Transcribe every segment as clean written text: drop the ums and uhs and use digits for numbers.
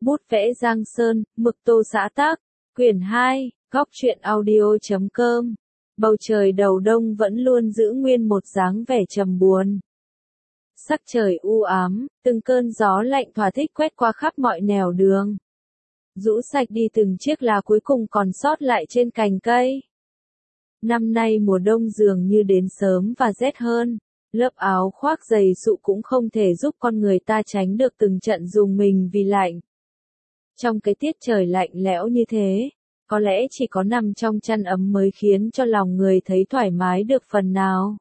Bút vẽ Giang Sơn, mực tô xã tác, quyển 2, góc truyện audio.com. Bầu trời đầu đông vẫn luôn giữ nguyên một dáng vẻ trầm buồn. Sắc trời u ám, từng cơn gió lạnh thỏa thích quét qua khắp mọi nẻo đường. Rũ sạch đi từng chiếc lá cuối cùng còn sót lại trên cành cây. Năm nay mùa đông dường như đến sớm và rét hơn. Lớp áo khoác dày sụ cũng không thể giúp con người ta tránh được từng trận rùng mình vì lạnh. Trong cái tiết trời lạnh lẽo như thế, có lẽ chỉ có nằm trong chăn ấm mới khiến cho lòng người thấy thoải mái được phần nào.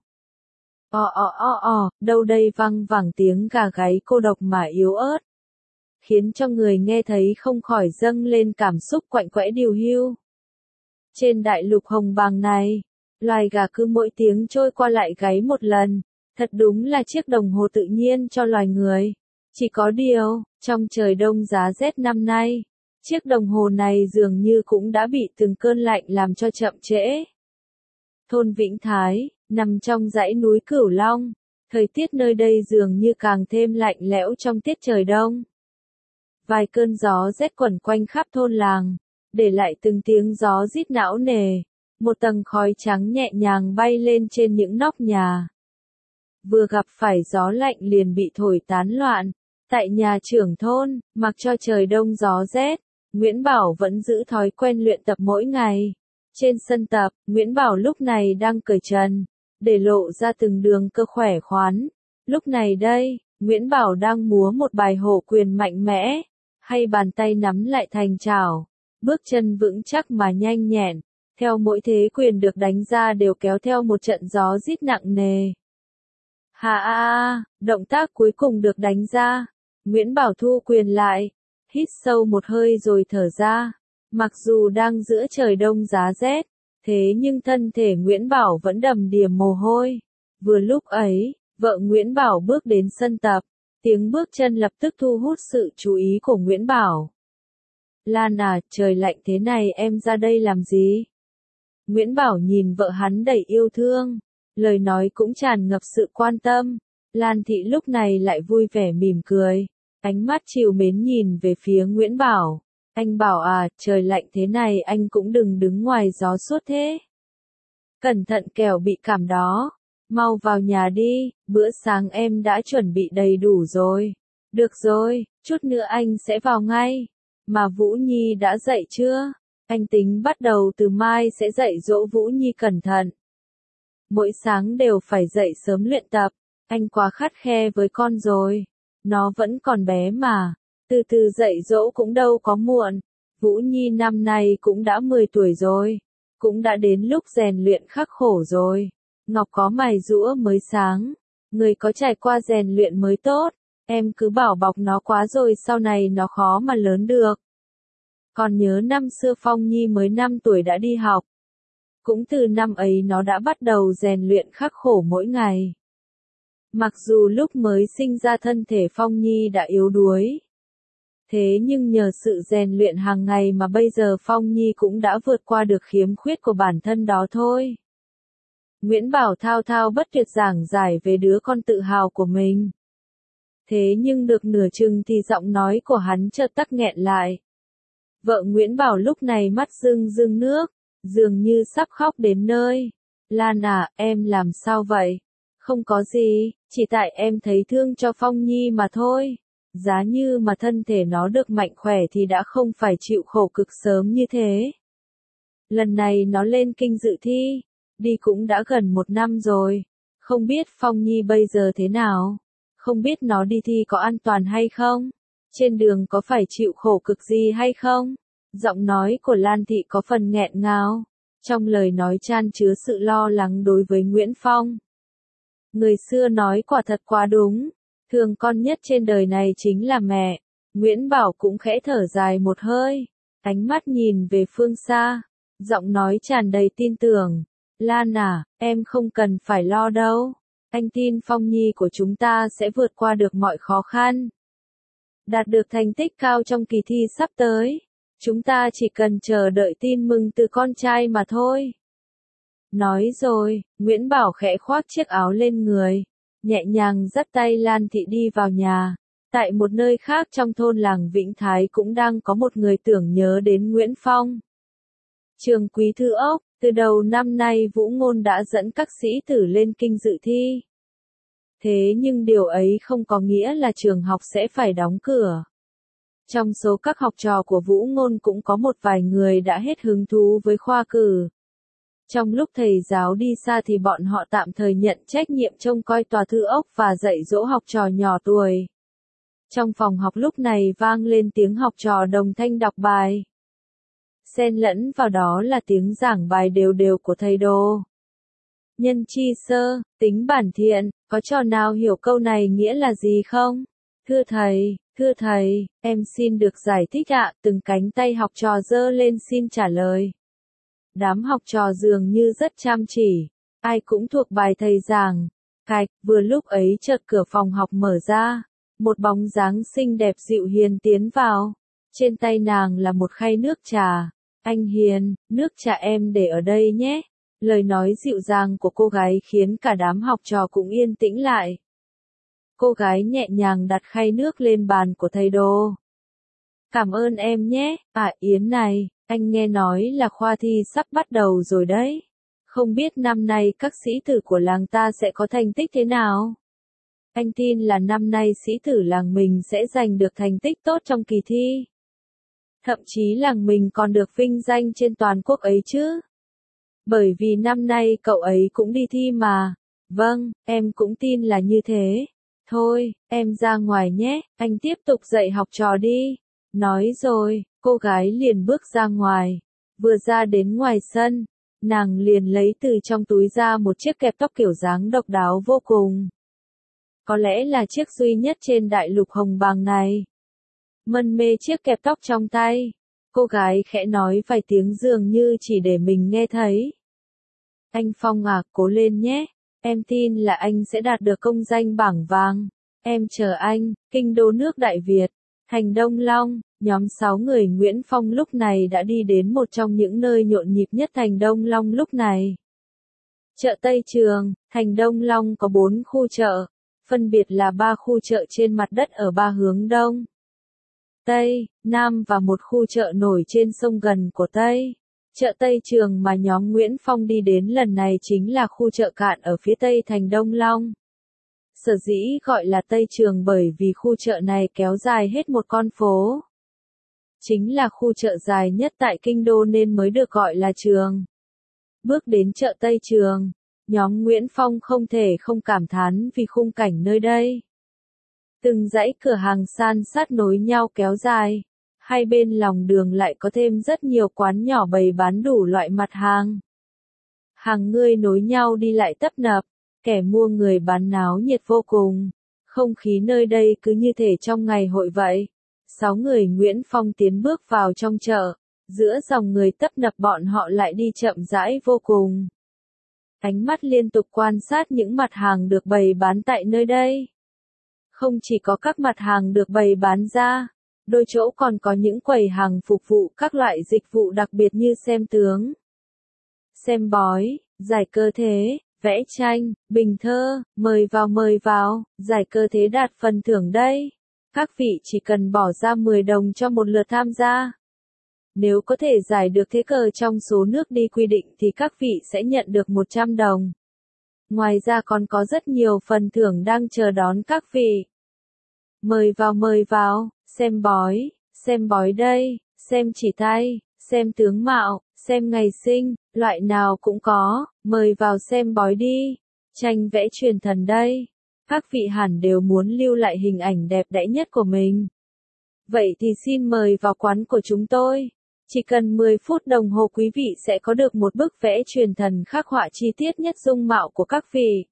Đâu đây văng vẳng tiếng gà gáy cô độc mà yếu ớt, khiến cho người nghe thấy không khỏi dâng lên cảm xúc quạnh quẽ điều hiu. Trên đại lục hồng bàng này, loài gà cứ mỗi tiếng trôi qua lại gáy một lần, thật đúng là chiếc đồng hồ tự nhiên cho loài người. Chỉ có điều, trong trời đông giá rét năm nay, chiếc đồng hồ này dường như cũng đã bị từng cơn lạnh làm cho chậm trễ. Thôn Vĩnh Thái, nằm trong dãy núi Cửu Long, thời tiết nơi đây dường như càng thêm lạnh lẽo trong tiết trời đông. Vài cơn gió rét quẩn quanh khắp thôn làng, để lại từng tiếng gió rít não nề, một tầng khói trắng nhẹ nhàng bay lên trên những nóc nhà. Vừa gặp phải gió lạnh liền bị thổi tán loạn. Tại nhà trưởng thôn, mặc cho trời đông gió rét, Nguyễn Bảo vẫn giữ thói quen luyện tập mỗi ngày. Trên sân tập, Nguyễn Bảo lúc này đang cởi trần, để lộ ra từng đường cơ khỏe khoắn. Lúc này đây, Nguyễn Bảo đang múa một bài hổ quyền mạnh mẽ, hay bàn tay nắm lại thành chảo, bước chân vững chắc mà nhanh nhẹn, theo mỗi thế quyền được đánh ra đều kéo theo một trận gió rít nặng nề. Động tác cuối cùng được đánh ra. Nguyễn Bảo thu quyền lại, hít sâu một hơi rồi thở ra. Mặc dù đang giữa trời đông giá rét, thế nhưng thân thể Nguyễn Bảo vẫn đầm đìa mồ hôi. Vừa lúc ấy, vợ Nguyễn Bảo bước đến sân tập, tiếng bước chân lập tức thu hút sự chú ý của Nguyễn Bảo. Lan à, trời lạnh thế này em ra đây làm gì? Nguyễn Bảo nhìn vợ hắn đầy yêu thương, lời nói cũng tràn ngập sự quan tâm. Lan Thị lúc này lại vui vẻ mỉm cười, ánh mắt trìu mến nhìn về phía Nguyễn Bảo. Anh Bảo à, trời lạnh thế này anh cũng đừng đứng ngoài gió suốt thế. Cẩn thận kẻo bị cảm đó. Mau vào nhà đi, bữa sáng em đã chuẩn bị đầy đủ rồi. Được rồi, chút nữa anh sẽ vào ngay. Mà Vũ Nhi đã dậy chưa? Anh tính bắt đầu từ mai sẽ dạy dỗ Vũ Nhi cẩn thận. Mỗi sáng đều phải dậy sớm luyện tập. Anh quá khắt khe với con rồi. Nó vẫn còn bé mà. Từ từ dạy dỗ cũng đâu có muộn. Vũ Nhi năm nay cũng đã 10 tuổi rồi. Cũng đã đến lúc rèn luyện khắc khổ rồi. Ngọc có mày giũa mới sáng. Người có trải qua rèn luyện mới tốt. Em cứ bảo bọc nó quá rồi sau này nó khó mà lớn được. Còn nhớ năm xưa Phong Nhi mới 5 tuổi đã đi học. Cũng từ năm ấy nó đã bắt đầu rèn luyện khắc khổ mỗi ngày. Mặc dù lúc mới sinh ra thân thể Phong Nhi đã yếu đuối. Thế nhưng nhờ sự rèn luyện hàng ngày mà bây giờ Phong Nhi cũng đã vượt qua được khiếm khuyết của bản thân đó thôi. Nguyễn Bảo thao thao bất tuyệt giảng giải về đứa con tự hào của mình. Thế nhưng được nửa chừng thì giọng nói của hắn chợt tắc nghẹn lại. Vợ Nguyễn Bảo lúc này mắt rưng rưng nước, dường như sắp khóc đến nơi. Lan à, em làm sao vậy? Không có gì, chỉ tại em thấy thương cho Phong Nhi mà thôi. Giá như mà thân thể nó được mạnh khỏe thì đã không phải chịu khổ cực sớm như thế. Lần này nó lên kinh dự thi, đi cũng đã gần 1 năm rồi. Không biết Phong Nhi bây giờ thế nào? Không biết nó đi thi có an toàn hay không? Trên đường có phải chịu khổ cực gì hay không? Giọng nói của Lan Thị có phần nghẹn ngào. Trong lời nói chan chứa sự lo lắng đối với Nguyễn Phong. Người xưa nói quả thật quá đúng. Thương con nhất trên đời này chính là mẹ. Nguyễn Bảo cũng khẽ thở dài một hơi. Ánh mắt nhìn về phương xa. Giọng nói tràn đầy tin tưởng. Lan à, em không cần phải lo đâu. Anh tin Phong Nhi của chúng ta sẽ vượt qua được mọi khó khăn. Đạt được thành tích cao trong kỳ thi sắp tới. Chúng ta chỉ cần chờ đợi tin mừng từ con trai mà thôi. Nói rồi, Nguyễn Bảo khẽ khoác chiếc áo lên người. Nhẹ nhàng dắt tay Lan Thị đi vào nhà. Tại một nơi khác trong thôn làng Vĩnh Thái cũng đang có một người tưởng nhớ đến Nguyễn Phong. Trường Quý Thư Ốc, từ đầu năm nay Vũ Ngôn đã dẫn các sĩ tử lên kinh dự thi. Thế nhưng điều ấy không có nghĩa là trường học sẽ phải đóng cửa. Trong số các học trò của Vũ Ngôn cũng có một vài người đã hết hứng thú với khoa cử. Trong lúc thầy giáo đi xa thì bọn họ tạm thời nhận trách nhiệm trông coi tòa thư ốc và dạy dỗ học trò nhỏ tuổi. Trong phòng học lúc này vang lên tiếng học trò đồng thanh đọc bài. Xen lẫn vào đó là tiếng giảng bài đều đều của thầy Đồ. Nhân chi sơ, tính bản thiện, có trò nào hiểu câu này nghĩa là gì không? Thưa thầy, em xin được giải thích ạ, từng cánh tay học trò giơ lên xin trả lời. Đám học trò dường như rất chăm chỉ, ai cũng thuộc bài thầy giảng. Cạch, vừa lúc ấy chợt cửa phòng học mở ra, một bóng dáng xinh đẹp dịu hiền tiến vào. Trên tay nàng là một khay nước trà. Anh Hiền, nước trà em để ở đây nhé. Lời nói dịu dàng của cô gái khiến cả đám học trò cũng yên tĩnh lại. Cô gái nhẹ nhàng đặt khay nước lên bàn của thầy Đồ. Cảm ơn em nhé, Yến này, anh nghe nói là khoa thi sắp bắt đầu rồi đấy. Không biết năm nay các sĩ tử của làng ta sẽ có thành tích thế nào? Anh tin là năm nay sĩ tử làng mình sẽ giành được thành tích tốt trong kỳ thi. Thậm chí làng mình còn được vinh danh trên toàn quốc ấy chứ. Bởi vì năm nay cậu ấy cũng đi thi mà. Vâng, em cũng tin là như thế. Thôi, em ra ngoài nhé, anh tiếp tục dạy học trò đi. Nói rồi, cô gái liền bước ra ngoài. Vừa ra đến ngoài sân, nàng liền lấy từ trong túi ra một chiếc kẹp tóc kiểu dáng độc đáo vô cùng. Có lẽ là chiếc duy nhất trên đại lục hồng bàng này. Mân mê chiếc kẹp tóc trong tay, cô gái khẽ nói vài tiếng dường như chỉ để mình nghe thấy. Anh Phong à, cố lên nhé, em tin là anh sẽ đạt được công danh bảng vàng. Em chờ anh, kinh đô nước Đại Việt, thành Đông Long. Nhóm 6 người Nguyễn Phong lúc này đã đi đến một trong những nơi nhộn nhịp nhất thành Đông Long lúc này. Chợ Tây Trường, thành Đông Long có 4 khu chợ, phân biệt là 3 khu chợ trên mặt đất ở 3 hướng Đông, Tây, Nam và một khu chợ nổi trên sông gần của Tây. Chợ Tây Trường mà nhóm Nguyễn Phong đi đến lần này chính là khu chợ cạn ở phía Tây thành Đông Long. Sở dĩ gọi là Tây Trường bởi vì khu chợ này kéo dài hết một con phố. Chính là khu chợ dài nhất tại kinh đô nên mới được gọi là trường. Bước đến chợ Tây Trường, nhóm Nguyễn Phong không thể không cảm thán vì khung cảnh nơi đây. Từng dãy cửa hàng san sát nối nhau kéo dài, hai bên lòng đường lại có thêm rất nhiều quán nhỏ bày bán đủ loại mặt hàng. Hàng người nối nhau đi lại tấp nập, kẻ mua người bán náo nhiệt vô cùng. Không khí nơi đây cứ như thể trong ngày hội vậy. 6 người Nguyễn Phong tiến bước vào trong chợ, giữa dòng người tấp nập bọn họ lại đi chậm rãi vô cùng. Ánh mắt liên tục quan sát những mặt hàng được bày bán tại nơi đây. Không chỉ có các mặt hàng được bày bán ra, đôi chỗ còn có những quầy hàng phục vụ các loại dịch vụ đặc biệt như xem tướng, xem bói, giải cơ thế, vẽ tranh, bình thơ, mời vào, giải cơ thế đạt phần thưởng đây. Các vị chỉ cần bỏ ra 10 đồng cho một lượt tham gia. Nếu có thể giải được thế cờ trong số nước đi quy định thì các vị sẽ nhận được 100 đồng. Ngoài ra còn có rất nhiều phần thưởng đang chờ đón các vị. Mời vào, xem bói đây, xem chỉ tay, xem tướng mạo, xem ngày sinh, loại nào cũng có, mời vào xem bói đi. Tranh vẽ truyền thần đây. Các vị hẳn đều muốn lưu lại hình ảnh đẹp đẽ nhất của mình. Vậy thì xin mời vào quán của chúng tôi. Chỉ cần 10 phút đồng hồ quý vị sẽ có được một bức vẽ truyền thần khắc họa chi tiết nhất dung mạo của các vị.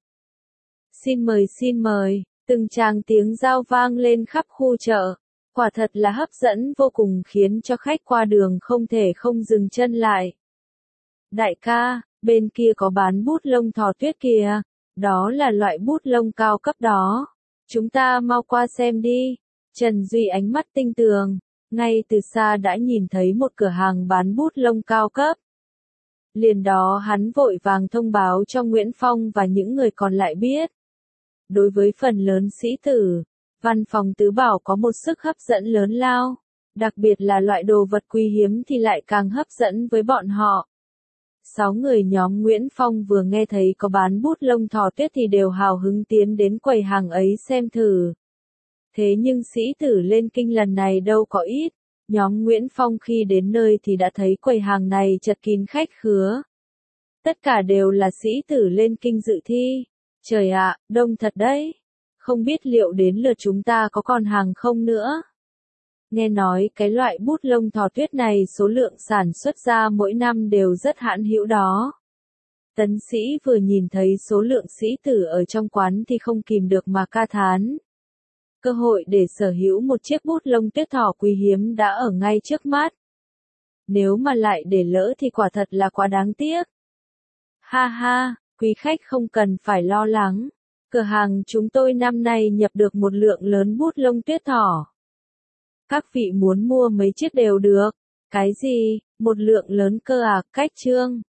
Xin mời, từng tràng tiếng rao vang lên khắp khu chợ. Quả thật là hấp dẫn vô cùng khiến cho khách qua đường không thể không dừng chân lại. Đại ca, bên kia có bán bút lông thỏ tuyết kìa. Đó là loại bút lông cao cấp đó. Chúng ta mau qua xem đi. Trần Duy ánh mắt tinh tường, ngay từ xa đã nhìn thấy một cửa hàng bán bút lông cao cấp. Liền đó hắn vội vàng thông báo cho Nguyễn Phong và những người còn lại biết. Đối với phần lớn sĩ tử, Văn phòng tứ bảo có một sức hấp dẫn lớn lao, đặc biệt là loại đồ vật quý hiếm thì lại càng hấp dẫn với bọn họ. 6 người nhóm Nguyễn Phong vừa nghe thấy có bán bút lông thỏ tuyết thì đều hào hứng tiến đến quầy hàng ấy xem thử. Thế nhưng sĩ tử lên kinh lần này đâu có ít, nhóm Nguyễn Phong khi đến nơi thì đã thấy quầy hàng này chật kín khách khứa. Tất cả đều là sĩ tử lên kinh dự thi. Trời ạ, đông thật đấy. Không biết liệu đến lượt chúng ta có còn hàng không nữa. Nghe nói cái loại bút lông thỏ tuyết này số lượng sản xuất ra mỗi năm đều rất hãn hữu đó. Tấn Sĩ vừa nhìn thấy số lượng sĩ tử ở trong quán thì không kìm được mà ca thán. Cơ hội để sở hữu một chiếc bút lông tuyết thỏ quý hiếm đã ở ngay trước mắt. Nếu mà lại để lỡ thì quả thật là quá đáng tiếc. Ha ha, quý khách không cần phải lo lắng. Cửa hàng chúng tôi năm nay nhập được một lượng lớn bút lông tuyết thỏ. Các vị muốn mua mấy chiếc đều được. Cái gì, một lượng lớn cơ à, Cách Trương?